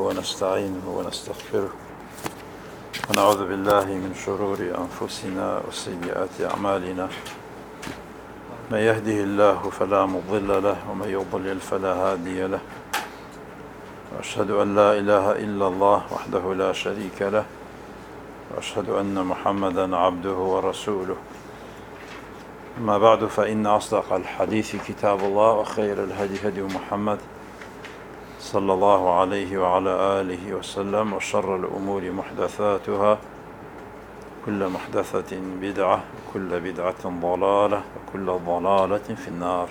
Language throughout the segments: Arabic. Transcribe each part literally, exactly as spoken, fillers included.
ونستعينه ونستغفره ونعوذ بالله من شرور أنفسنا وسيئات أعمالنا. من يهده الله فلا مضل له ومن يضلل فلا هادي له. وأشهد أن لا إله إلا الله وحده لا شريك له، وأشهد أن محمدا عبده ورسوله. أما بعد، فإن أصدق الحديث كتاب الله، وخير الهدي هدي محمد صلى الله عليه وعلى آله وسلم، وشر الأمور محدثاتها، كل محدثة بدعة، وكل بدعة ضلالة، وكل ضلالة في النار.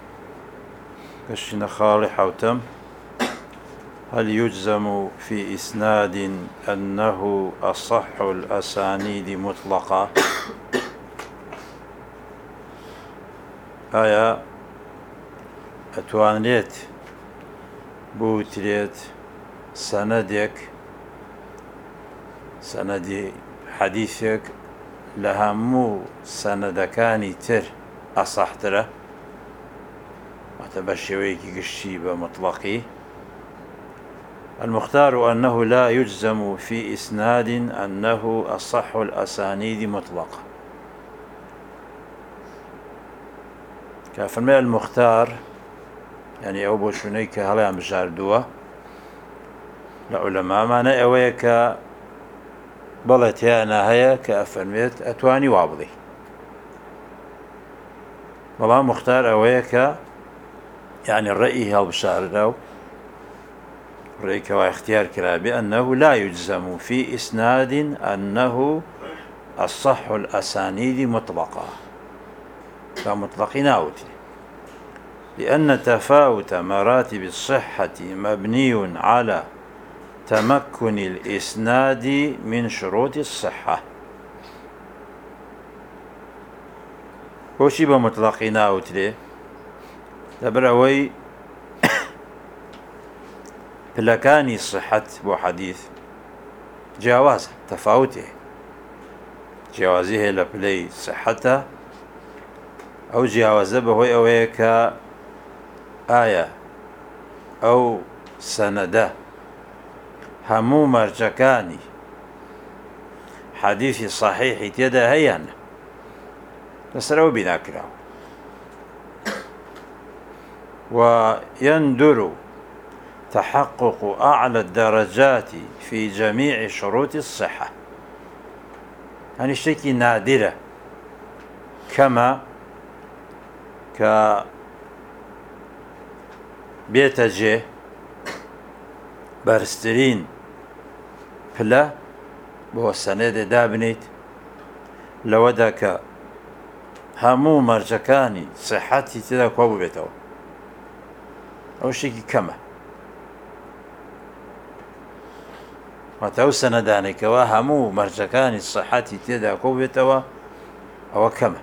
كشنا خالي حوتم: هل يجزم في إسناد أنه أصح الأسانيد مطلقا؟ آية أتوانيت بوتريت سندك سندي حديثك لهمو سندكاني تر أصحتره وتبشويكي قشيبة مطلقي. المختار أنه لا يجزم في إسناد أنه أصح الأسانيد مطلقا. كافرمي المختار يعني أو بوشونيك هلا عم بجاردوه لعلماء معنى أويك بلت يانا هيا كأفرميت أتواني وابضي. والله مختار أويك يعني الرأي هل بشاردو رأيك واختيار كلا بأنه لا يجزم في إسناد أنه الصح الأسانيد مطلقا، كمطلقين أوتي، لأن تفاوت مراتب الصحة مبني على تمكن الإسناد من شروط الصحة. وشي بمطلقين أوتي تبروي بلكاني صحة بو حديث جواز تفاوته، جوازه لبلي صحته أو جوازه بهوي أويك آية أو سندة همو مرجكاني حديث صحيح تيدا هيان نسروا بناكره. ويندر تحقق أعلى الدرجات في جميع شروط الصحة، يعني شيء نادرة كما ك بيتجه برسترين فلا بو السند دابنيت لودك همو مرجكاني صحتي تدا كوابو بيتو أو شيء كما وتو سنداني كوا همو مرجكاني صحتي تدا كوابو بيتو أو كما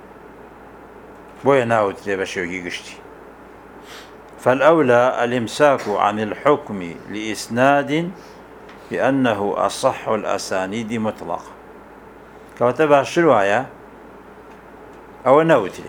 بوي ناوت لي بشوكي قشتي. فالأولى الإمساك عن الحكم لإسناد بأنه أصح الأسانيد مطلقا، كواتبع الشرواية أو نوتي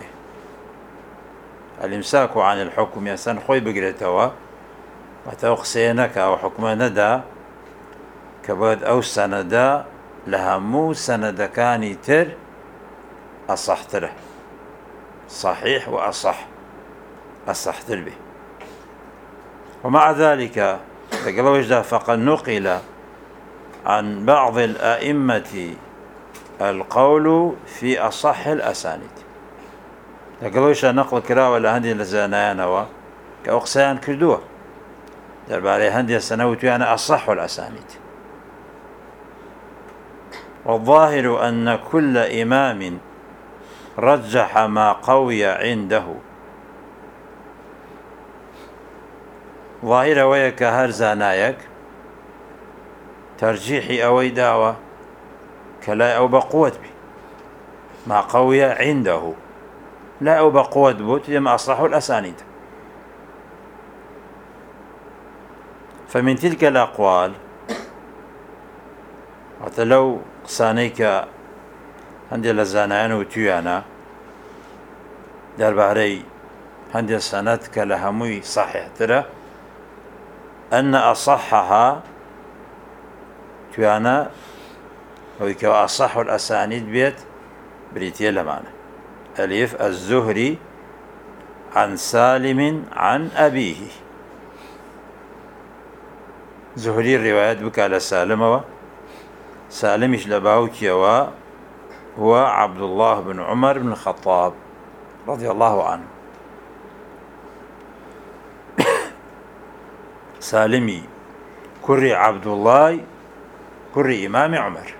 الإمساك عن الحكم يسان خوي بقريتوا وتوقسينك أو حكم ندى كباد أو سندا لهمو سند كاني تر أصح تره صحيح وأصح أصح تربي. ومع ذلك فقد نقل عن بعض الأئمة القول في أصح الأسانيد. تقولوش نقل كراوة لهندي لزانيانوا كأقسان كردوه درباري هندي السنوات يعني أصح الأسانيد. والظاهر أن كل إمام رجح ما قوي عنده، ظاهر ويك هر زانايك ترجيحي أوي داوة كلا أو بقوة بي ما قوي عنده لا أو بقوة بوت لما أصلحوا الأسانيد. فمن تلك الأقوال وتلو قسانيك هندي لزانان وتيانا درباري هندي سنتك لهموي صحيح ترى أن أصحها توانا ويكو أصح الأسانيد بيت بريتيا لمعنى أليف الزهري عن سالم عن أبيه زهري الروايات بك على سالم سالمش لباوكي هو عبد الله بن عمر بن الخطاب رضي الله عنه. سالمي كري عبد الله كري إمام عمر.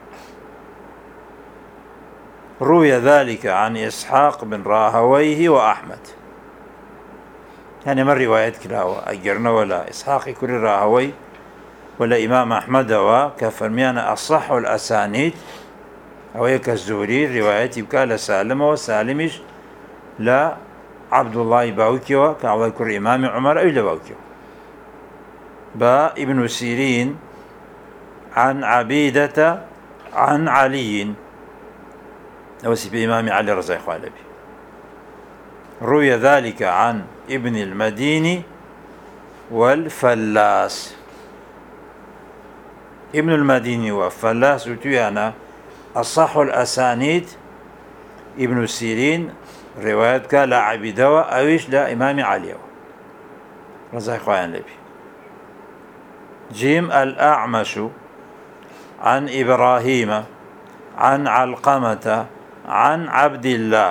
روي ذلك عن إسحاق بن راهويه وأحمد، يعني من رواية كلاوة أجرنا ولا إسحاق كري راهوي ولا إمام أحمد وكفرميان أصح الأسانيد أو هيك الزهري روايتي بكالة سالمة وسالمش لا عبد الله باوكيو كعوض كري إمام عمر أو لباوكيو. با ابن سيرين عن عبيدة عن علي نوسي بإمام علي رضي الله عنه. روي ذلك عن ابن المديني والفلاس. ابن المديني والفلاس وتيانا أصح الأسانيد ابن سيرين روايتك لا عبيدة أويش لا إمام علي رضي الله عنه. جيم الأعمش عن إبراهيم عن علقمة عن عبد الله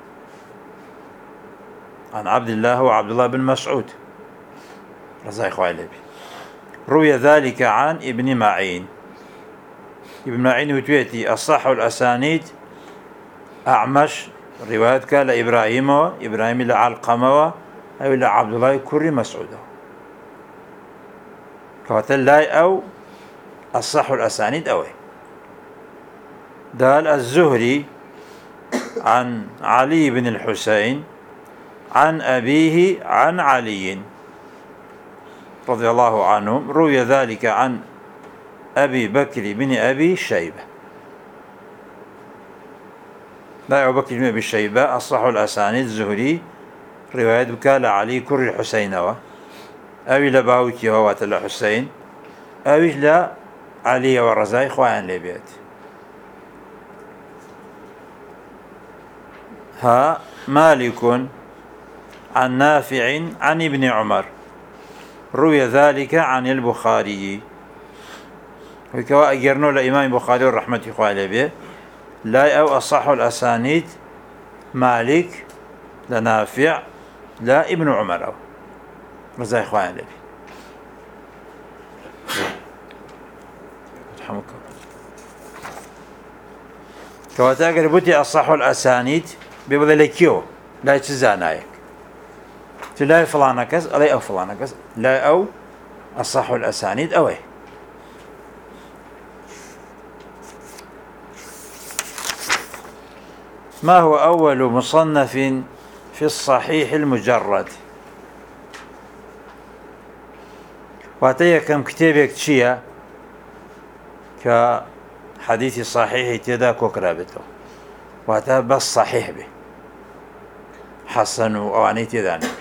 عن عبد الله وعبد الله بن مسعود رضي الله عنه. روي ذلك عن ابن معين. ابن معين وتويتي أصح الأسانيد أعمش روايتك لإبراهيم إبراهيم لعلقمة أو لعبد الله كري مسعود كواتل لاي أو أصح الأسانيد أوي. دال الزهري عن علي بن الحسين عن أبيه عن علي رضي الله عنهم. روي ذلك عن أبي بكر بن أبي شيبة. لا أبو بكر بن أبي شيبة أصح الأسانيد الزهري رواية بكال علي كر الحسين أو لباوكي هو الحسين أو لا علي والرزاي خوان لبيت. ها مالك عن نافع عن ابن عمر. روي ذلك عن البخاري وكوا أجرنوا لإمام البخاري والرحمة خوان به لا أو أصح الأسانيد مالك لنافع لا ابن عمر أو رزاي خوان لبي رحمك كواتا قربتي أصح الأسانيد ببذل كيو لا يتزانايك تلاقي فلانة كز أو فلانة كز لا أو أصح الأسانيد أوي. ما هو أول مصنف في الصحيح المجرد؟ واتيا كم كتابك تشيا كحديث صحيح تدا كوكرابته واتا بس صحيح به حسن وأواني تدا نبي.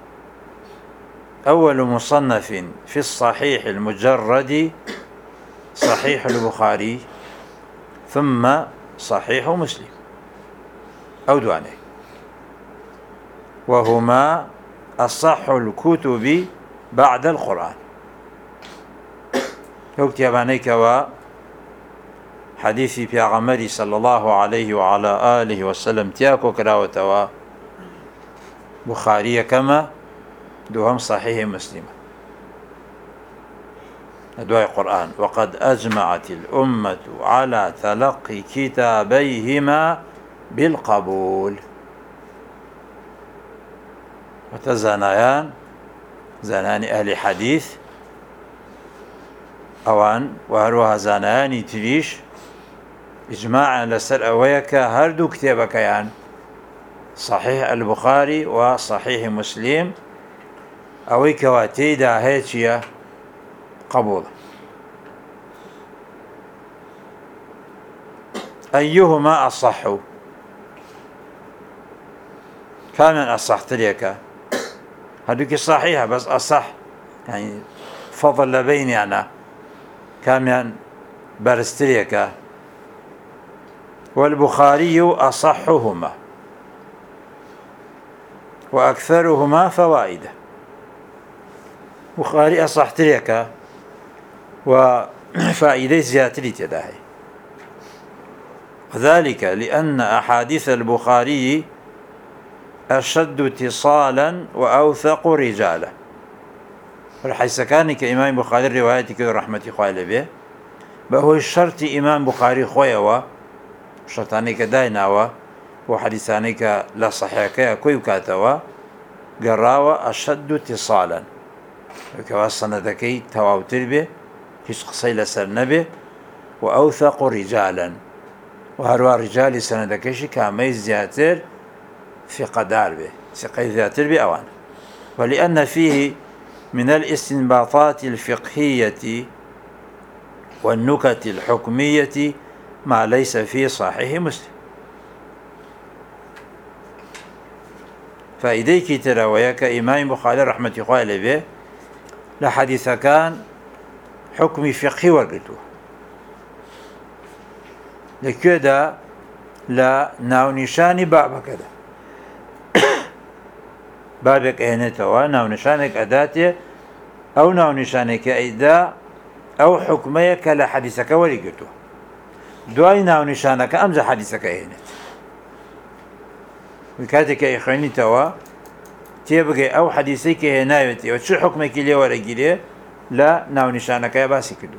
أول مصنف في الصحيح المجرد صحيح البخاري ثم صحيح مسلم أو دواني وهما أصح الكتب بعد القرآن. يكتبانيك و حديثي بيغمري صلى الله عليه وعلى آله وسلم تياكو كراوة بخاري كما دوهم صحيح مسلم دعاء القرآن. وقد أجمعت الأمة على تلقي كتابيهما بالقبول. وتزانيان زانان أهل حديث أوان وهروها زاناني تريش إجماعا لسر أويك هردو كتابك يعني صحيح البخاري وصحيح مسلم أويك واتيدا هيتشيا قبول. أيهما أصح؟ كامل أصح تريكا هذوك صحيحة بس أصح يعني فضل لبيننا كاميان برستريكا. والبخاري أصحهما وأكثرهما فوائد. بخاري أصح تريكا وفائدة زياتري تداهي، ذلك لأن أحاديث البخاري أشد اتصالا وأوثق رجالا. حيث كان كإمام بخاري روايتك رحمة خوالي به بهو الشرط إمام بخاري خويا شرطانيك دايناوا وحديثانيك لا صحيحك كوي كاتوا قراوا أشد اتصالا كوا سندكي تواوتر به هيش قصي لسر نبه وأوثق رجالا وهروا رجال سندكيش كامي زياتر في قدار به ثقة زياتر به أوان. ولأن فيه من الاستنباطات الفقهية والنكت الحكمية ما ليس في صحيح مسلم. فإذا تراويا كإمام بخاري رحمة الله عليه لحديث كان حكم فقهي ورقته لكذا لا ناو نشاني باب كذا بابك اهنتوا ناو نشانك أداتي أو ناو نشانك أيدا أو حكميك لحديثك ورقته دوای ناو نیشانەکە ئەمجا حەدیثەکە هێنێت کاتێککە ئیخوێنیتەوە تێبگەی ئەو حەدیثەی کە هێناوێتەوە چ حکمێکی لێ وەرەگیرێ لە ناو نیشانەکەی باسی کردو.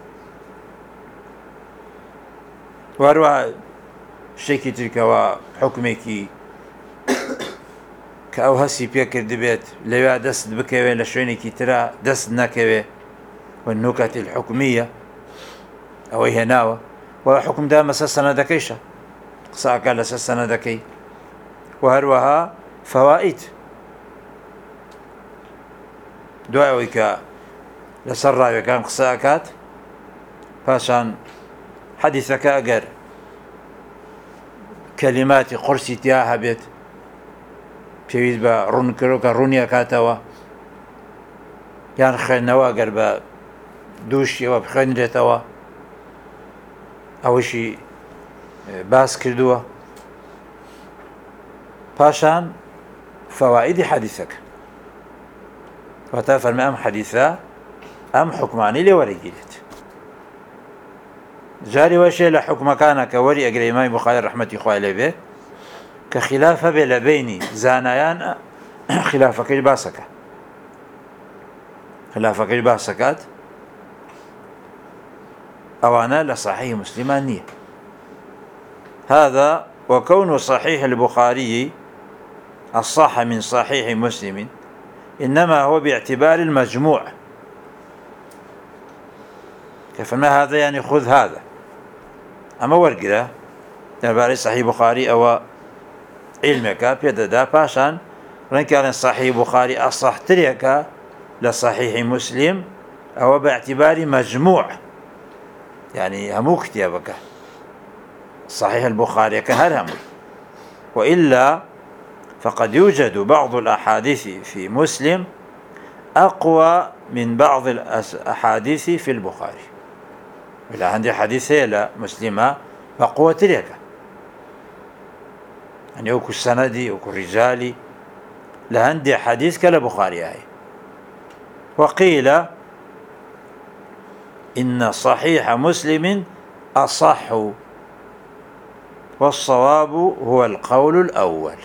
وەروەها شتێکی ترکەوە حکمێکی کە ئەو هەستی پێ کردبێت لەوێ دەست بکەوێ لە شوێنێکی ترا دەست نەکەوێ والنكت الحكمية ئەوەی هێناوە وحكم دا مسا سندكيشا قصاك لسا سندكي. وهروها فوائد دعوك لسر كان قصاكات فاشان حديثك أجر كلمات قرسي تياها بيت بيويد با رون كروكا رونيا كاتوا يعني خير نوا أجر با دوشي وبخير ريتوا ئەوەشی باس کردووە. پاشان فەوائیدی حەدیثەکە واتە فەرمێ ئەم حەدیثە ئەم حکمانەی لێ وەرەگیرێت. جاری وەشێ لە حکمەکانە کە وەری ئەگرێ ئیمامی بوخاری ڕەحمەتی خوای لێ بێ کە خلاف هەبێ لە بینی زانایان خلافەکەی باسەکە خلافەکەی باسەکات أوانا لصحيح مسلمان. هذا وكون صحيح البخاري الصح من صحيح مسلم إنما هو باعتبار المجموع. فما هذا يعني خذ هذا. أما ورقة دەربارەی صحيح بخاري أو علمك بيددا باشان رنكان صحيح بخاري أصح تريك لصحيح مسلم أو باعتبار مجموع يعني همو كتابك صحيح البخاري كهرهم. وإلا فقد يوجد بعض الأحاديث في مسلم أقوى من بعض الأحاديث في البخاري. إلا عندي حديثة لا مسلمة بقوة تلك يعني أكو السندي أكو الرجالي لعندي حديث كلا بخاري هاي. وقيل إن صحيح مسلم أصح والصواب هو القول الأول.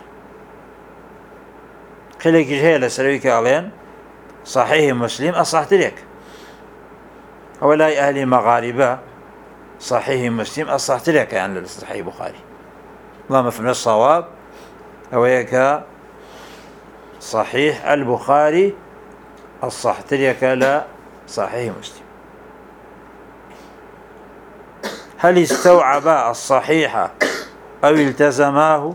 خليك جهة لسلويك علين صحيح مسلم أصح تلك ولا أهل مغاربة صحيح مسلم أصح تلك يعني صحيح بخاري. اللهم فمن الصواب أويك صحيح البخاري أصح تلك لا صحيح مسلم. هل استوعبا الصحيح أو التزماه؟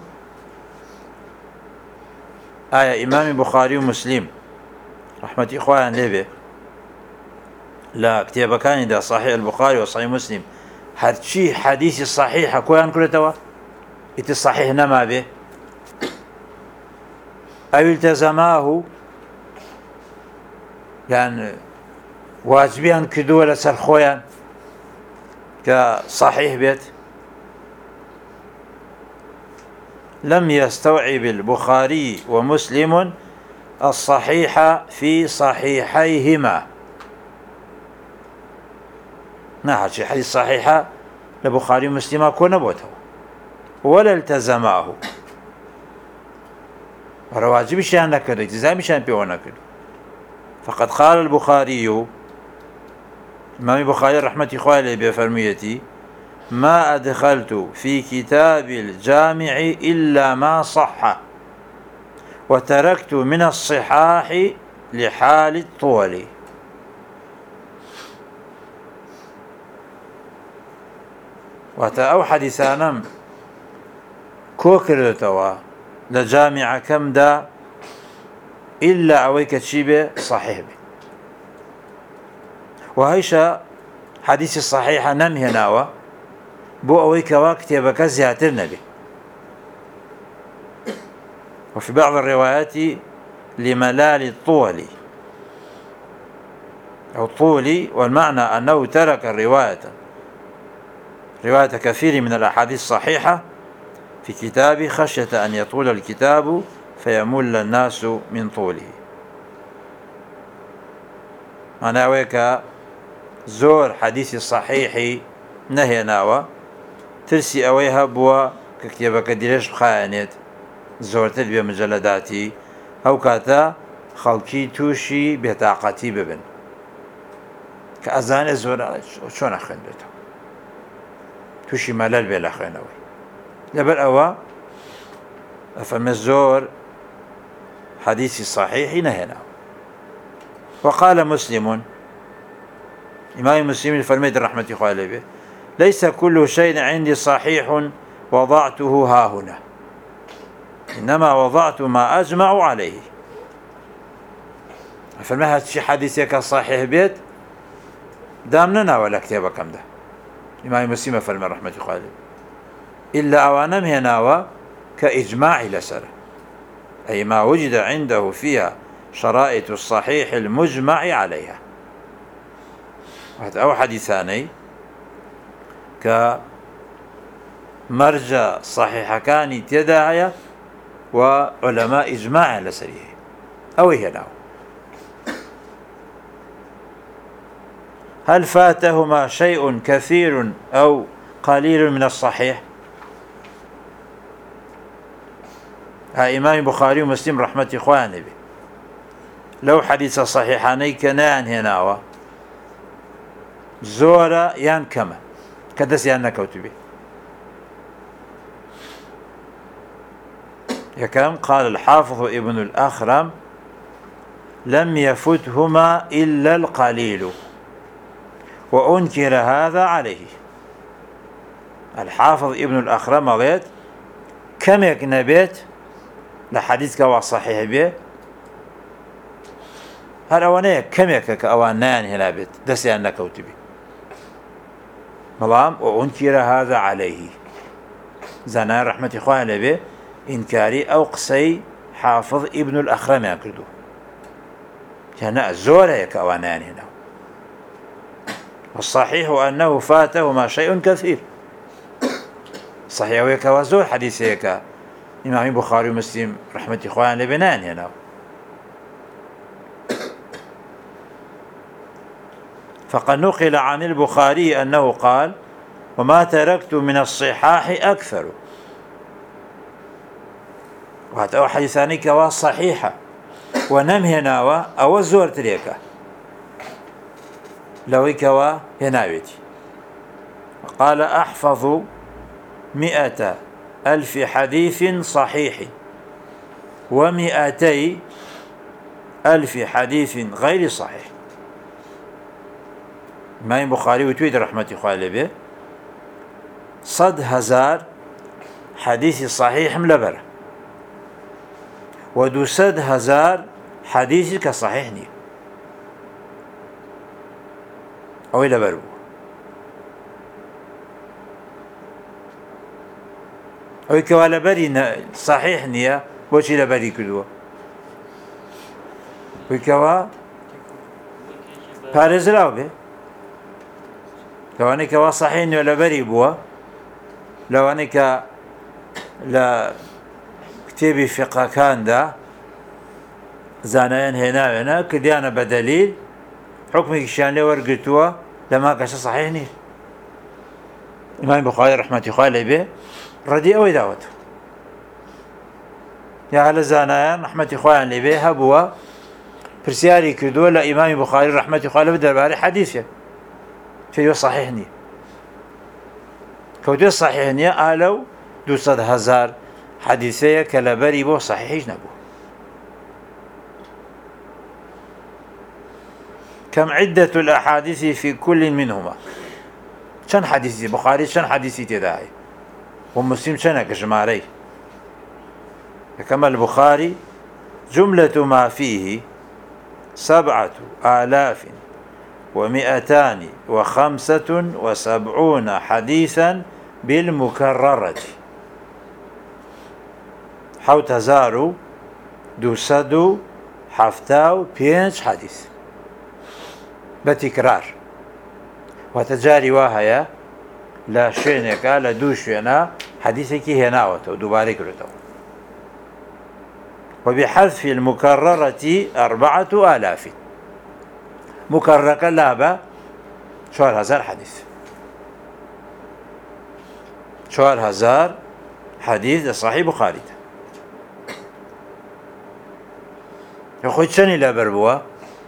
آية إمام بخاري ومسلم رحمة إخوان لبه لا كتاب كان دا صحيح البخاري وصحيح مسلم هرشي حديث الصحيح كوان كرتوا إتي الصحيح نما به أو التزماه يعني واجبيان كدوة لسر خويا كصحيح بيت لم يستوعب البخاري ومسلم الصحيح في صحيحيهما. نعم شي حديث صحيحة لبخاري ومسلم كون بوته ولا التزماه رواجب شان نكدو التزام شان بيون نكدو. فقد قال البخاري الإمام البخاري رحمة الله عليه بفرميتي ما أدخلت في كتاب الجامع إلا ما صح وتركت من الصحاح لحال الطول. واتا أو حديثانم كوكرتوا لجامع كم دا إلا أويك تشيبه صحيح به. وهيشا حديث الصحيحة نمهناوا بو أويك واكتبك زياتر نبي. وفي بعض الروايات لملال الطول أو طولي، والمعنى أنه ترك الرواية رواية كثير من الأحاديث الصحيحة في كتابه خشية أن يطول الكتاب فيمل الناس من طوله. أنا ويك زور حديث الصحيح نهي ناوى ترسي أويها بوا ككتابك ديرش بخانت زور تدبي مجلداتي أو كاتا خلقي توشي بطاقتي ببن كأزان زور شون أخندته توشي ملل بلا خينوي لبر أوا فمزور حديث الصحيح نهينا. وقال مسلم إمام مسلم فرميت رحمة الله عليه ليس كل شيء عندي صحيح وضعته ها هنا إنما وضعت ما أجمع عليه. فرميت شي حديثك صحيح بيت دامننا ولا كتابة كم ده إمام مسلم فرمي رحمة الله عليه إلا أوانم هناوا كإجماع لسر أي ما وجد عنده فيها شرائط الصحيح المجمع عليها. أو حديثاني كمرجع صحيح كان تداعي وعلماء إجماع لسريه أو هنا. هل فاتهما شيء كثير أو قليل من الصحيح؟ ها إمام البخاري ومسلم رحمة إخوانه به لو حديث صحيحاني كنان هناوا زورا يان كما كدس يان نكوتبه يكم قال الحافظ ابن الأخرم لم يفتهما إلا القليل وأنكر هذا عليه. الحافظ ابن الأخرم قال كم يكنبت لحديث كوا صحيح به هل أوانيه كم يكك أوانان هنا بيت دس يان نكوتبه ملام وأنكر هذا عليه زنا رحمة إخوانه به إنكاري أو قصي حافظ ابن الأخرم يكردو يعني زور هيك أوانان هنا. والصحيح أنه فاتهما شيء كثير صحيح ويك وزور حديث هيك إمام البخاري ومسلم رحمة إخوانه بنان هنا. فقد نقل عن البخاري أنه قال وما تركت من الصحاح أكثر. وهذا حديثاني كوا صحيحة ونمهنا أو الزور تريكا لو كوا هناويتي. قال أحفظ مئة ألف حديث صحيح ومئتي ألف حديث غير صحيح. ما البخاري وتويت رحمة الله عليه صد هزار حديث صحيح ملبرة ودو صد هزار حديث كصحيح ني أو لبرو. أو كوالا بري صحيح نية بوشي لبري كدوه وكوا پارێزراو بێ لەوانەیە کەوا سەحیح نیە لەبەری بووە لەوانەیە کە لە کتێبی فقەکاندا زانایان هێناوێنە کردیانە بە دەلیل حکمێکیشیان لێ وەرگرتووە لەما کەسە سەحیح نییە. ئیمامی بوخاری ڕەحمەتی خوا لێ بێ ڕەدی ئەوەی داوەتەوە یا لە زانایان ڕەحمەتی خوایان لێ بێ هەبووە پرسیاری کردووە لە ئیمامی بوخاری ڕەحمەتی خوا لێ بێ دەربارەی حەدیثێ پێیوە سەحیح نییە کەوتوێ سەحیح نییە ئالەو دووسەد هەزار حەدیثەیە کە لەبەری بۆ سەحیحیش نەبوو. كم عدة الأحاديث في كل منهما چەند حەدیثی بوخاری چەند حەدیثی تێدا هەیە ومسلم چەندە ژمارەی كما البخاري جملة ما فيه سبعة آلاف ومئتان وخمسة وسبعون حديثا بالمكررة حوت هزار دوسد حفتاو بينج حديث بتكرار وتجاري وهي لا شينك لا دوشنا حديثك هنا ودوباري كرتو وبحذف المكررة أربعة آلاف مكررة لابا شوار هزار حديث شوار هزار حديث صحيح بخاري يخوي شني لابر بوا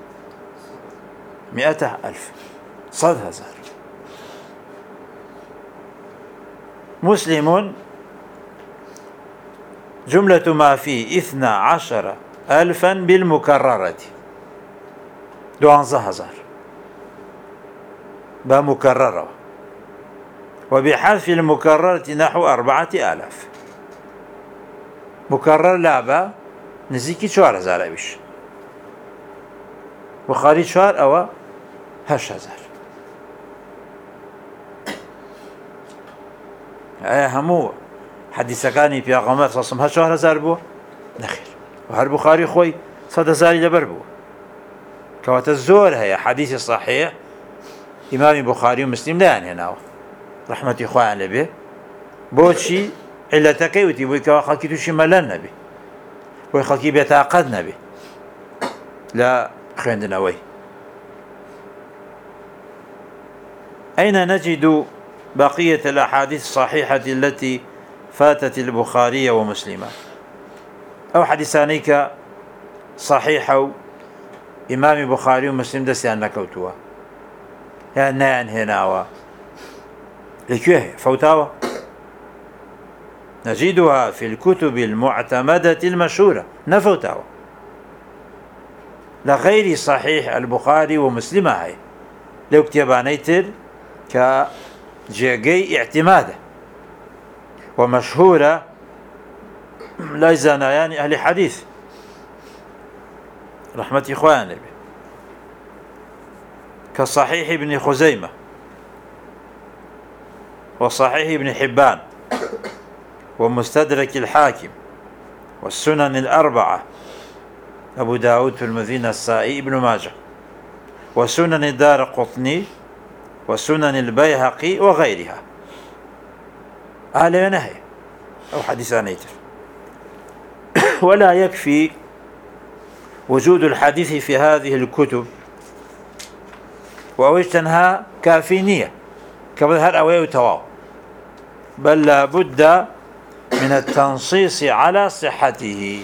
مئة ألف صد هزار. مسلم جملة ما فيه اثنا عشر ألفا بالمكررة دوانزة هزار بمكررة وبحذف المكررة نحو أربعة آلاف مكرر لابا نزيكي شوار هزار أبيش بخاري شوار أو هش هزار أي همو حديثكاني في أغامات صاصم هش شوار هزار بو نخير وهر بخاري خوي صد هزاري لبر بو كوات الزور هي حديث صحيح إمام بخاري ومسلم لا هنا رحمة إخوان لبي بوشي إلا تكيوتي بوي كوا خلقي توشي ملان نبي بوي خلقي بيتعقد نبي لا خيندنا وي. أين نجد بقية الأحاديث الصحيحة التي فاتت البخاري ومسلم أو حديثانيك صحيحة إمام بخاري ومسلم دسيان نكوتوا يعني نان هناوا لكيه فوتاوا نجدها في الكتب المعتمدة المشهورة نفوتاوا لغير صحيح البخاري ومسلم هاي لو كتبانيتر كجيجي اعتماده ومشهورة لا زنايان أهل حديث رحمة إخواني كصحيح ابن خزيمة وصحيح ابن حبان ومستدرك الحاكم والسنن الأربعة أبو داود في المدينة السائي ابن ماجه وسنن الدار قطني وسنن البيهقي وغيرها أهل ونهي أو حديثان يتر. ولا يكفي وجود الحديث في هذه الكتب ووجدنها كافينية كبظهر أوي وتواو بل لا بد من التنصيص على صحته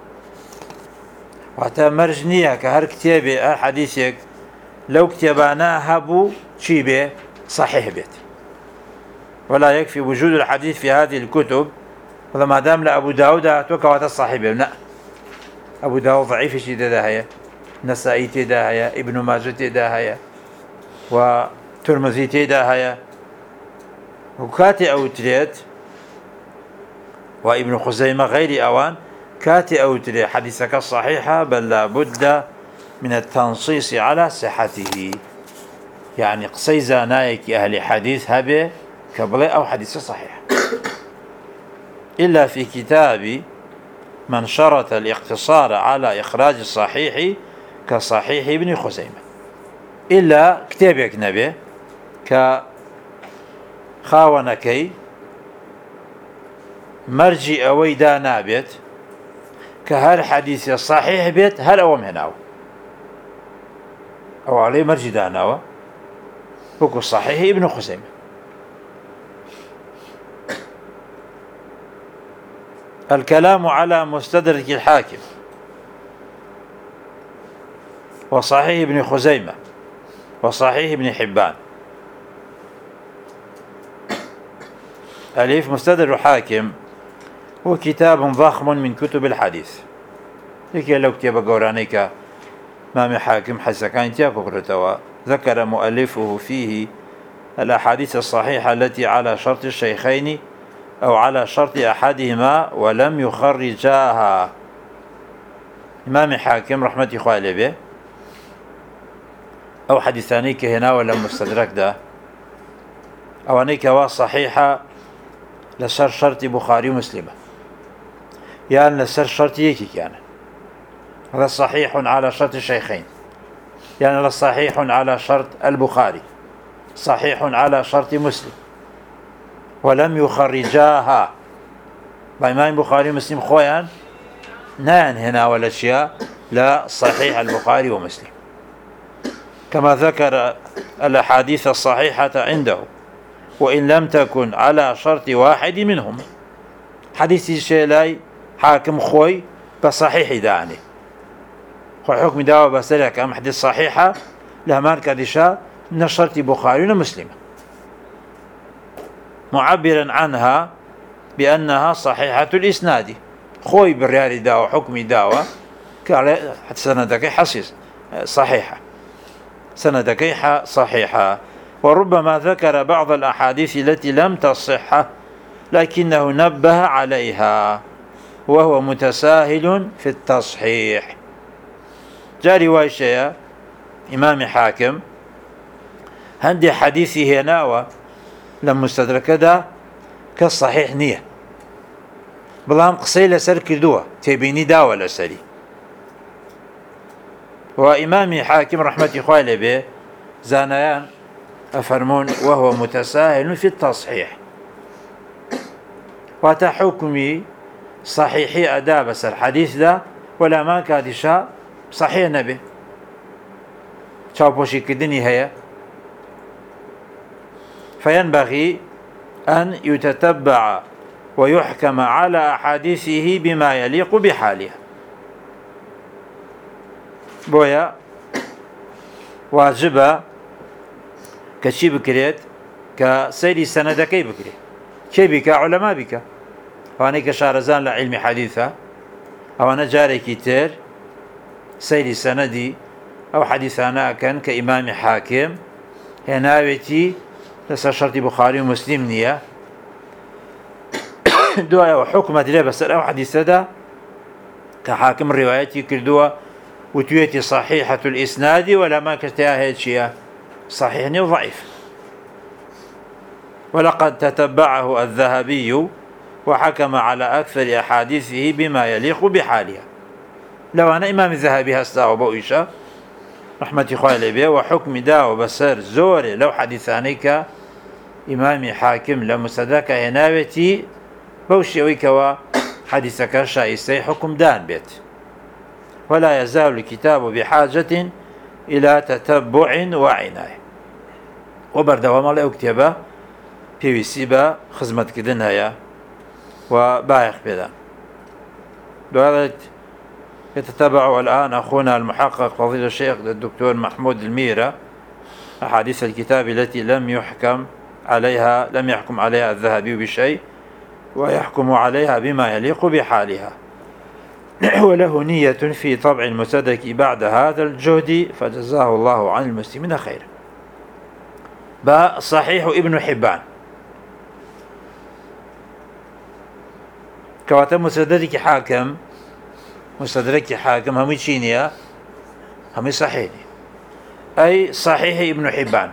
وحتى مرجنية كهر كتابي حديثك لو كتباناه هبو شيبه صحيح بيت. ولا يكفي وجود الحديث في هذه الكتب هذا ما دام لأبو داود توكوات الصحيح لا أبو داود ضعيف شيء ده هي نسائي تدا هي ابن ماجه تدا هي وترمذي تدا هي وكاتي أو تريت وابن خزيمة غير أوان كاتي أو تري حديثك الصحيحة بل لا بد من التنصيص على صحته يعني قصي زانايك أهل حديث هبه كبلي أو حديث صحيح إلا في كتاب من شرط الاقتصار على إخراج الصحيح كصحيح ابن خزيمة إلا كتابك نبي كخاونكي مرجي أويدا نابت كهر حديث صحيح بيت هل أو مهناو أو عليه مرجي داناوه وكو صحيح ابن خزيمة. الكلام على مستدرك الحاكم وصحيح ابن خزيمة وصحيح ابن حبان. ألف مستدرك الحاكم هو كتاب ضخم من كتب الحديث، يكي لو كتاب قورانيك مامي حاكم حسا كان تياكو كرتوا ذكر مؤلفه فيه الأحاديث الصحيحة التي على شرط الشيخين أو على شرط أحدهما ولم يخرجاها. إمام حاكم رحمة الله به أو حديثاني كهنا ولا مستدرك ده أو أنيك صحيحة لسر شرط بخاري ومسلمة، يعني لسر شرط يكي كان هذا صحيح على شرط الشيخين، يعني صحيح على شرط البخاري صحيح على شرط مسلم ولم يخرجاها. بإمام البخاري ومسلم خويا نان هنا ولا أشياء لا صحيح البخاري ومسلم، كما ذكر الأحاديث الصحيحة عنده وإن لم تكن على شرط واحد منهم. حديث الشيلاي حاكم خوي بصحيح داني خو حكم داوى بسرعك أم حديث صحيحة لهمان كدشا من شرط بخاري ومسلم معبرا عنها بأنها صحيحة الإسناد خوي بالريال داوى حكم داوى قال سندك حسيس صحيحة سندك صحيحة. وربما ذكر بعض الأحاديث التي لم تصح لكنه نبه عليها وهو متساهل في التصحيح. جاء رواية شيء إمام حاكم هندي حديثي هنا لما استدرك ده كالصحيح نية بلام قصي لسر كردوه تبيني داوة لسري. وإمام حاكم رحمة الله به زانيان أفرمون وهو متساهل في التصحيح وتحكمي صحيحي أداء بس الحديث ده ولا ما كادشا صحيح نبي شاوبوشي كدني هي. فينبغي أن يتتبع ويحكم على أحاديثه بما يليق بحالها. بويا واجبة كشي بكريت كسيري سندكي بكري شي بك علماء بك وأنا كشارزان لعلم حديثة أو أنا جاري كتير سيري سندي أو حديثانا كان كإمام حاكم هناويتي لسا شرط بخاري ومسلم نية دواء وحكمة لي بس أو حديثة دا كحاكم روايتي كردوا وتويتي صحيحة الإسناد ولا ما كتاها هيتشيا صحيح وضعيف. ولقد تتبعه الذهبي وحكم على أكثر أحاديثه بما يليق بحالها. لو أنا إمام الذهبي هستا وبوئشة رحمة الله به وحكم داو بسر زوري لو حديثانيك إمام حاكم لمستدرك هناوتي بوشيويك وحديثك شايستي حكم دان بيت. ولا يزال الكتاب بحاجة إلى تتبع وعناية. وبردوام الله اكتبه في وسيبة خزمة كدن هيا وبايخ بدا دوالت يتتبع الآن أخونا المحقق فضيلة الشيخ الدكتور محمود الميرة أحاديث الكتاب التي لم يحكم عليها لم يحكم عليها الذهبي بشيء ويحكم عليها بما يليق بحالها. وله نية في طبع المستدرك بعد هذا الجهد فجزاه الله عن المسلمين خيرا. باء صحيح ابن حبان كواتم مستدرك حاكم مستدرك حاكم همي تشينيا همي صحيح أي صحيح ابن حبان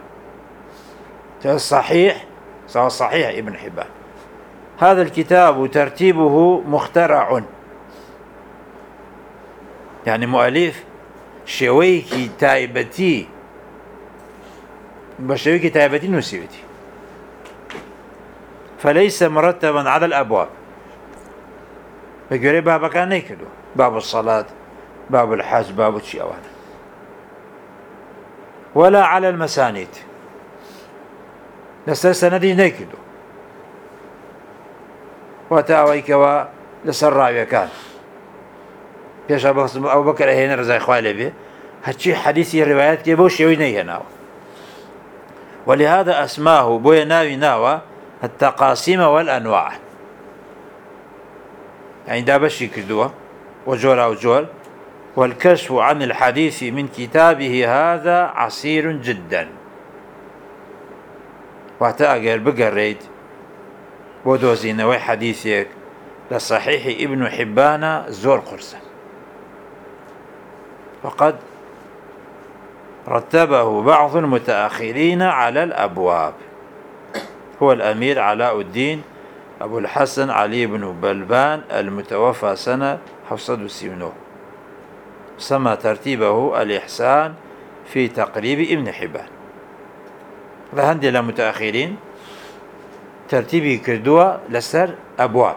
صحيح صحيح ابن حبان. هذا الكتاب ترتيبه مخترع يعني مؤلف شويكي تايبتي بشوي كتابة نسيبتي، فليس مرتبا على الأبواب. بقولي بابا كان يكدو باب الصلاة، باب الحج، باب الشيء أوانا، ولا على المسانيد لسر سندي نيكدو وتاويكوا لسر راوي كان بيش أبو بكر هنا رزاي خوالي بيه هاتشي حديثي الروايات كيبو شوي نيهناو، ولهذا أسماه بوي ناوي ناوى التقاسيم والأنواع، يعني دا بشي كردوه وجول أو جول. والكشف عن الحديث من كتابه هذا عسير جدا، واتأجر بقريد ودوزين وي حديثك لصحيح ابن حبان زور قرصة، وقد رتبه بعض المتأخرين على الأبواب. هو الأمير علاء الدين أبو الحسن علي بن بلبان المتوفى سنة خمسمائة وستين، سمى ترتيبه الإحسان في تقريب ابن حبان. فهندي لمتأخرين ترتيبي كردوة لسر أبواب،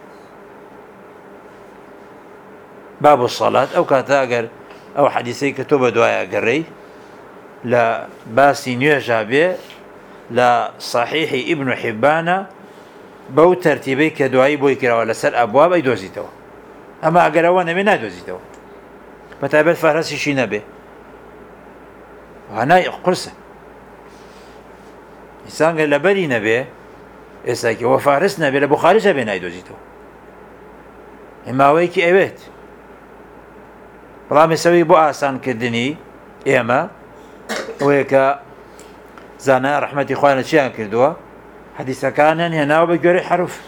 باب الصلاة أو كاتاقر أو حديثي كتب دوايا قري لا باسي نيجابي لا صحيح ابن حبان بو ترتيبي كدواي بوي كراوة لسر أبواب أي دوزيتو، أما أقر أوانا من دوزيتو بتابت فهرسي شي نبي وهنا قرصة إنسان قال لبري نبي إساكي وفارس نبي لبخاري جابي ناي دوزيتو، إما ويكي أبيت بلا مسوي بو آسان كردني إيما ويكا زانا رحمتي خوانا شيئا كردوا حديثا كان هنا وبقوري حرف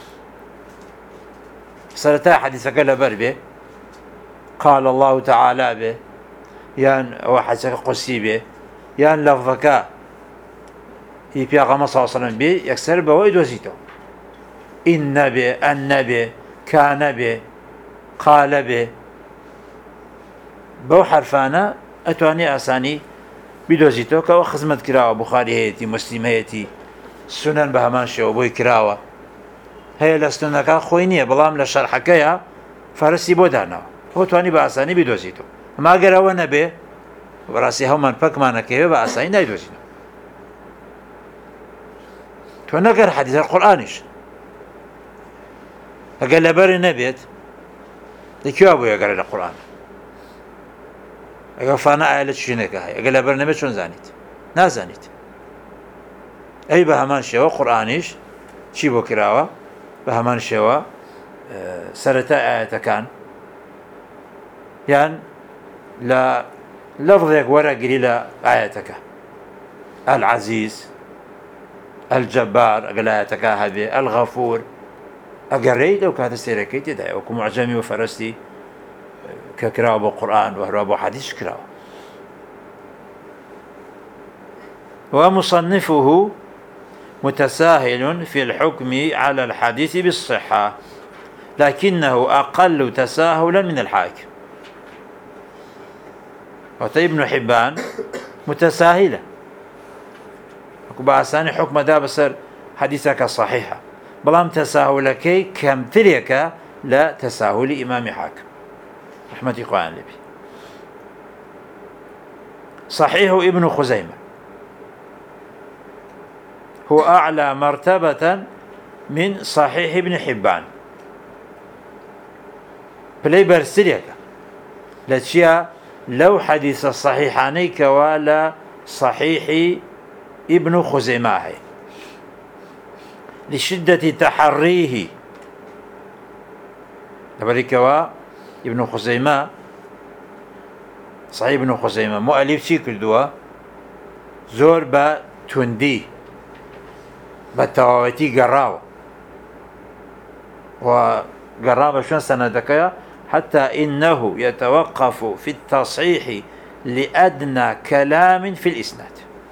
سرتا حديثا كلا بربي قال الله تعالى به يان واحد قصي به يان لفظك هي بيغمى صلى الله عليه وسلم به يكسر بويد وزيته إن به أن به كان به قال به بو حرفانا أتواني أساني بدوزيتو كو خزمت كراوة بخاري هيتي مسلم هيتي سنن بهمان شو بوي كراوة هي لسننك خوينية بلام لشرحكيها فرسي بودانا هو تواني بأساني بدوزيتو، ما قراوة نبي وراسي همان فكمانا كيف بأساني نايدوزيتو. تو نقر حديث القرآنش أقل لبري نبيت لكيو أبو يقرأ القرآن أقل فانا آيلة شنك هاي أقل لبري نبيت شون زانيت نازانيت أي بهمان شوا قرآنش چی بۆ کراوە بە هەمان شێوە سەرەتا ئاەتەکان یان لە لەفظێک وەرەگری لە ئاەتەکە العەزیز الجەبار ئەگەر لە ئاەتەکە هەبێ الغەفور ئەگەڕێی لەو کاتە سێرەکەی تێدایە وەکو موعجەمی و فەرەستی کە کراوە بۆ قورئان و هەروە بۆ حەدیث کراوە. ومصنفه متساهل في الحكم على الحديث بالصحة لكنه أقل تساهلا من الحاكم. وتي ابن حبان متساهلة بأساني حكم دا بسر حديثك صحيحة بلام تساهلكي كم تريك لا تساهل إمام حاكم رحمة الله عليه. صحيح ابن خزيمة هو أعلى مرتبة من صحيح ابن حبان بلي برسليك لتشيا لو حديث الصحيحانيك ولا صحيح ابن خزيمة لشدة تحريه لبريكوا ابن خزيمة صحيح ابن خزيمة مؤلف شي كردوا زور با تندي بتواوتي قراوة وقراوة شون سندكيا حتى إنه يتوقف في التصحيح لأدنى كلام في الإسناد.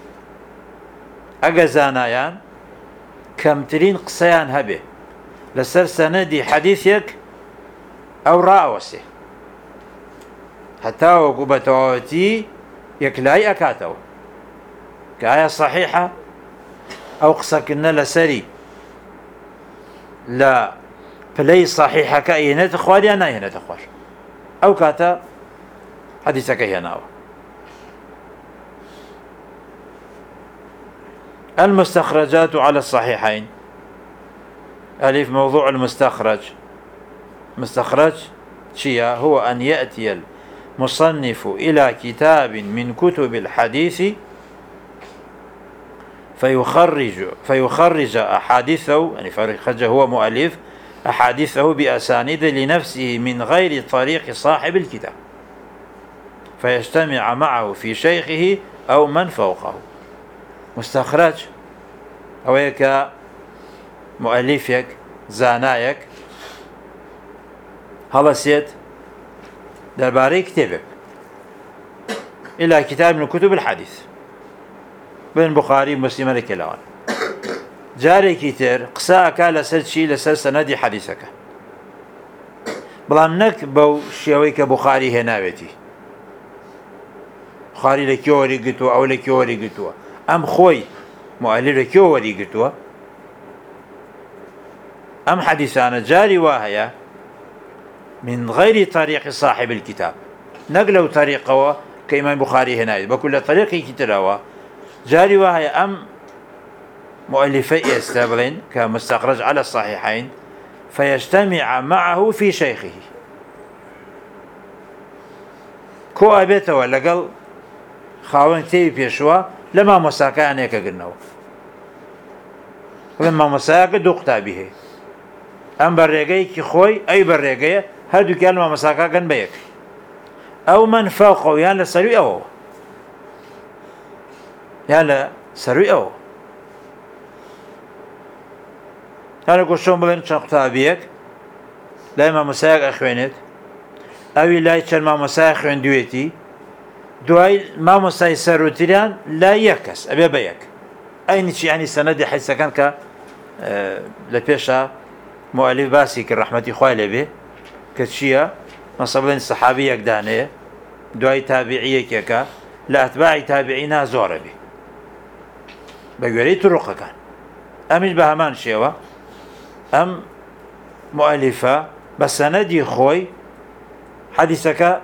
أجزانايان كمترين قصيان هبه لسر سندي حديثك أو راوسه حتى وقبتواتي يكلاي أكاتو كآية صحيحة أو قسكنا لسري لا فلي صحيحة كأينة خوار يا ناينة خوار أو كاتا حديثك هناو. المستخرجات على الصحيحين. ألف موضوع المستخرج. مستخرج شيء هو أن يأتي المصنف إلى كتاب من كتب الحديث فيخرج فيخرج أحاديثه، يعني فيخرج هو مؤلف أحاديثه بأسانيد لنفسه من غير طريق صاحب الكتاب، فيجتمع معه في شيخه أو من فوقه. مستخرج أو هيك مؤلفك زانايك هلا سيد درباري كتابك إلى كتاب من كتب الحديث بين بخاري مسلم الكلام جاري كتير قساك لسد شي لسد سندي حديثك بلام نك بو شيويك بخاري هناويتي بخاري لكيوري قتوى أو لكيوري قتوى أم خوي مؤلف لكيوري قتوى أم حديثانا جاري واهية من غير طريق صاحب الكتاب نقلوا طريقه كإمام بخاري هنا بكل طريق كتير جاري وهي أم مؤلفي استابلين كمستخرج على الصحيحين فيجتمع معه في شيخه كو أبيته ولا قال خاون تيبي بيشوا لما مساكا أنيك قلناه لما مساكا دقتا به أم برقي كي خوي أي برقي هادو كلمة مساكا قن بيك أو من فوقه يعني لسروي أو يعني لسروي أو يعني قشون بلين شنقتا بيك لا ما مساك أخوينت أو لا يتشل ما مساك أخوين دويتي دواي ما مساي سروتيران لا يكس أبي بيك أي نشي يعني سندي حيث كان ك أه لبيشا مؤلف باسي كالرحمة خوالي به كتشيا نصبلين صحابيك دانيه دواي تابعيك يكا لا أتباع تابعينا زور به بقولي طرق كان أمش بهمان شيوا أم مؤلفة بس ندي خوي حديثك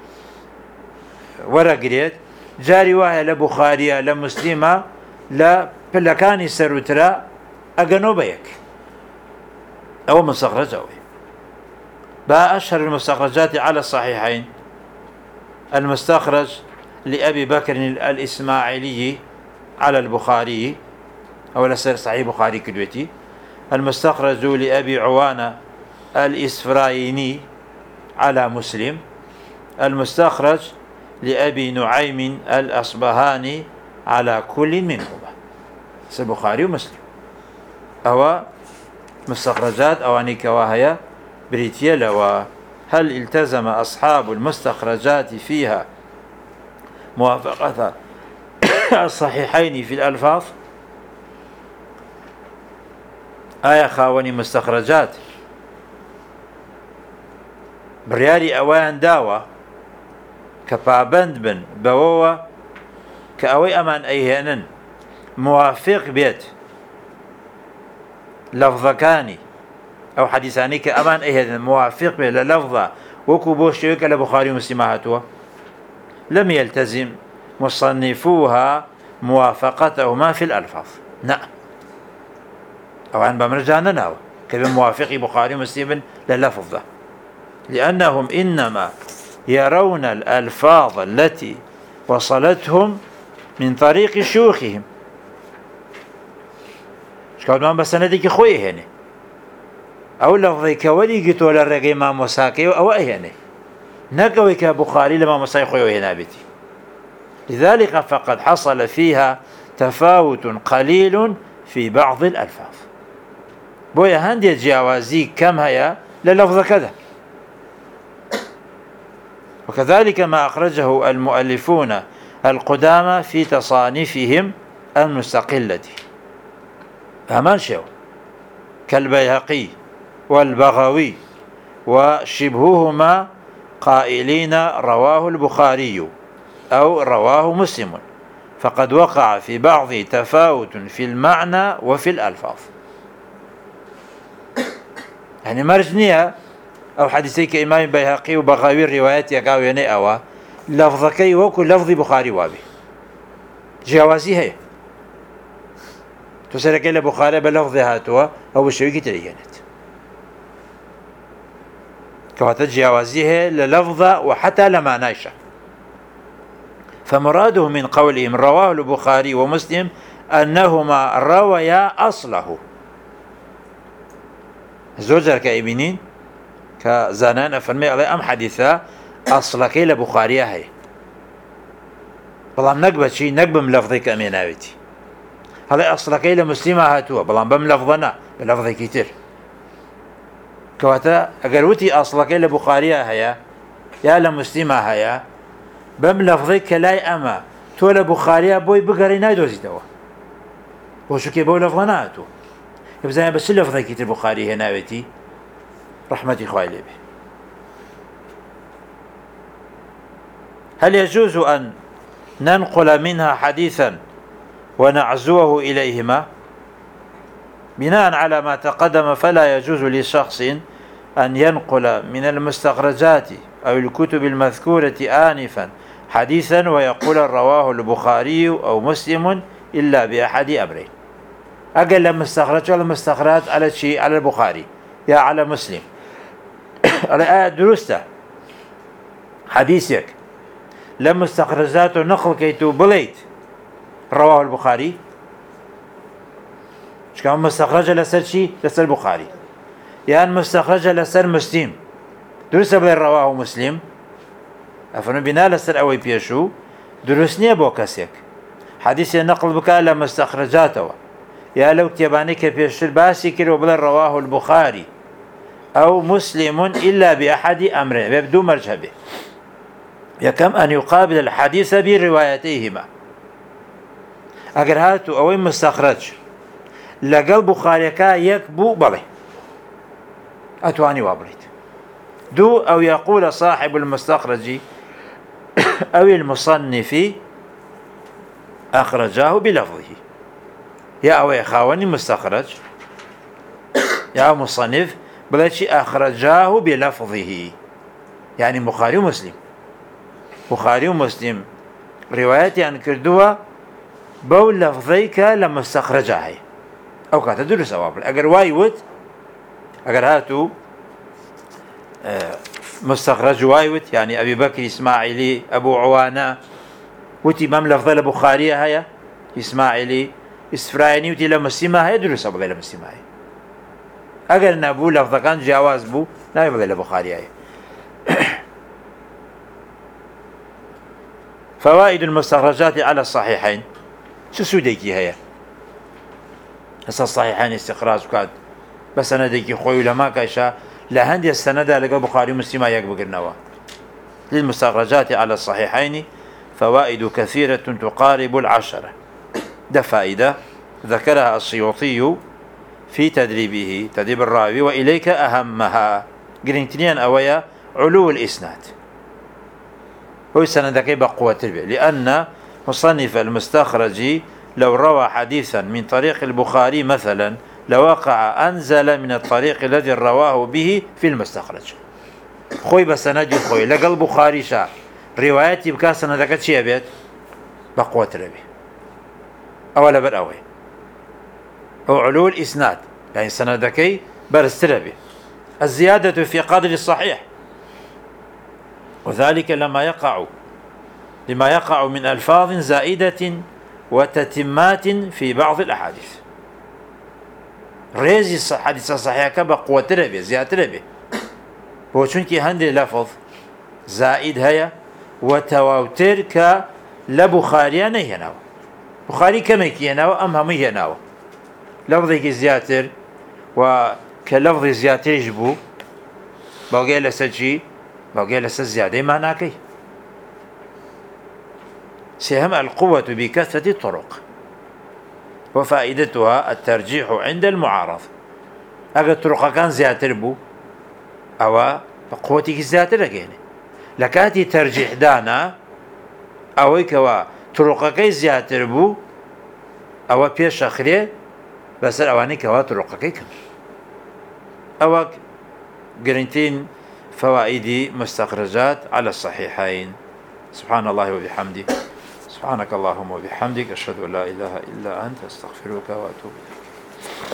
ورقريت جاري واهي لبخارية لمسلمة لا بلكاني سروترا أقنو بيك أو مستخرج أوي بقى أشهر المستخرجات على الصحيحين المستخرج لأبي بكر الإسماعيلي على البخاري أو لسر صحيح بخاري كدوتي. المستخرج لأبي عوانة الإسفرايني على مسلم. المستخرج لأبي نعيم الأصبهاني على كل منهما البخاري ومسلم. أو مستخرجات أواني كواهية بريتيلا. وهل التزم أصحاب المستخرجات فيها موافقة الصحيحين في الألفاظ؟ آية خاوني مستخرجات برياري أوان داوة كبابند بن بووة كأوي أمان أيهنن موافق بيت لفظكاني أو حديثاني كأمان أيهنن موافق بيت للفظة وكبوشيك لبخاري ومسلماتها لم يلتزم مصنفوها موافقتهما في الألفاظ. نعم أوان بمرجعنا ناو كبير موافقي بخاري ومسلم للفظة لأنهم إنما يرون الألفاظ التي وصلتهم من طريق شيوخهم. شكاو دوان بس نديك خوي هنا أو لفظي كولي قلت ولا الرقي ما مساكي أو أهني نقوي كبخاري لما مساكي خوي هنا بيتي. لذلك فقد حصل فيها تفاوت قليل في بعض الألفاظ. بويا هندي جاوازي كم هي للفظ كذا. وكذلك ما أخرجه المؤلفون القدامى في تصانيفهم المستقلة فهمان شو كالبيهقي والبغوي وشبههما قائلين رواه البخاري أو رواه مسلم فقد وقع في بعض تفاوت في المعنى وفي الألفاظ. يعني مرجنية أو حديثي كإمام بيهقي وبغاوي روايات يقاويني أوا لفظكي وكل لفظ بخاري وابي جوازي هي تسرق إلى بخاري بلفظ هاتوا أو الشويكي تريجنت كواتا جوازي هي للفظة وحتى لما نايشة. فمراده من قولهم رواه البخاري ومسلم أنهما رويا أصله. زوجر كإبنين كزانان أفرمي عليه أم حديثة أصلك إلى بخاري هي بلام نقبة شيء نقبة ملفظك أميناويتي هذا أصلك إلى مسلمة هاتوا بلام بملفظنا بلفظي كتير كواتا أقروتي أصلك إلى بخاري هي يا لمسلمة هي بملفظك لا أما تولا بخاري بوي بقري نايدوزي دوا وشو كي بو لفظنا هاتوا يبزاني بس لفظي كتير بخاري هنا ناويتي رحمتي خوالي به. هل يجوز أن ننقل منها حديثا ونعزوه إليهما؟ بناء على ما تقدم فلا يجوز لشخص أن ينقل من المستخرجات أو الكتب المذكورة آنفا حديثا ويقول رواه البخاري أو مسلم إلا بأحد أمرين. أقل المستخرج ولا المستخرجات على شيء على البخاري يا على مسلم على آية درسته حديثك لما استخرجاته نقل كيتو بليت رواه البخاري مش كمان مستخرجة لسر شيء لسر البخاري يعني مستخرجة لسر مسلم درسته بلي رواه مسلم أفنو بنا لسر أوي بيشو درسني بو كسيك حديث نقل بكا لما استخرجاته يا لو تيباني كبيشو الباسي كيرو بلي رواه البخاري أو مسلم إلا بأحد أمرين يبدو مرجع به يكم أن يقابل الحديث بروايتيهما. أجر هاتو أوين مستخرج لقل بخاريكا يكبو بله أتواني وابريت دو أو يقول صاحب المستخرج أو المصنف أخرجاه بلفظه يا أوي خاوني مستخرج يا مصنف بلاتشي أخرجاه بلفظه يعني بخاري ومسلم بخاري ومسلم رواياتي عن كردوها بو لفظيك لما استخرجها أو كانت تدرس أوابل أقر وايوت أقر هاتو مستخرج وايوت يعني أبي بكر إسماعيلي أبو عوانة وتي مام لفظي لبخاري هيا إسماعيلي إسفرايني وتي لمسلمة هيا درس أبو غير مسلمة هيا أجر نبو لفظ كان جواز بو لا يبغى البخاري هاي. فوائد المستخرجات على الصحيحين شو سوديكي هي هسه الصحيحين استخراج كاد بس أنا ديكي خوي لما كايشا لهندي السند لقى بخاري مسلم ياك بقرنوا للمستخرجات على الصحيحين فوائد كثيرة تقارب العشرة. ده فائدة ذكرها السيوطي في تدريبه تدريب الراوي وإليك أهمها قرنتنيان أويا علو الإسناد هو سندك بقوة البيع لأن مصنف المستخرج لو روى حديثا من طريق البخاري مثلا لوقع أنزل من الطريق الذي رواه به في المستخرج خوي بسند خوي لقى البخاري شا رواياتي بكا سندك تشي بيت بقوة البيع أولا بالأوي أو علو الإسناد يعني سندكي برستربي الزيادة في قدر الصحيح وذلك لما يقع لما يقع من ألفاظ زائدة وتتمات في بعض الأحاديث ريزي حديث صحيح كبقوة تربي زيادة تربي هو چونكي هندي لفظ زائد هيا وتواتر ك لبخاري نهيناو بخاري كما يكيناو أم هم يهناو لفظي زياتر وكلفظ زياتر يجبو باقي لسجي باقي لسج زيادة ما ناكي سهم القوة بكثرة الطرق وفائدتها الترجيح عند المعارض أجل الطرق كان زياتر بو أو قوتك زياتر لكاتي ترجيح دانا أو كوا طرقەکەی زیاتر بوو ئەوە پێشەخرێ بەسەر ئەوانەی کەوا طرقەکەی کەم. ئەوە گرنگترین فوائد مستخرجات على الصحيحين. سبحان الله وبحمده، سبحانك اللهم وبحمدك، أشهد أن لا إله إلا أنت، أستغفرك وأتوب إليك.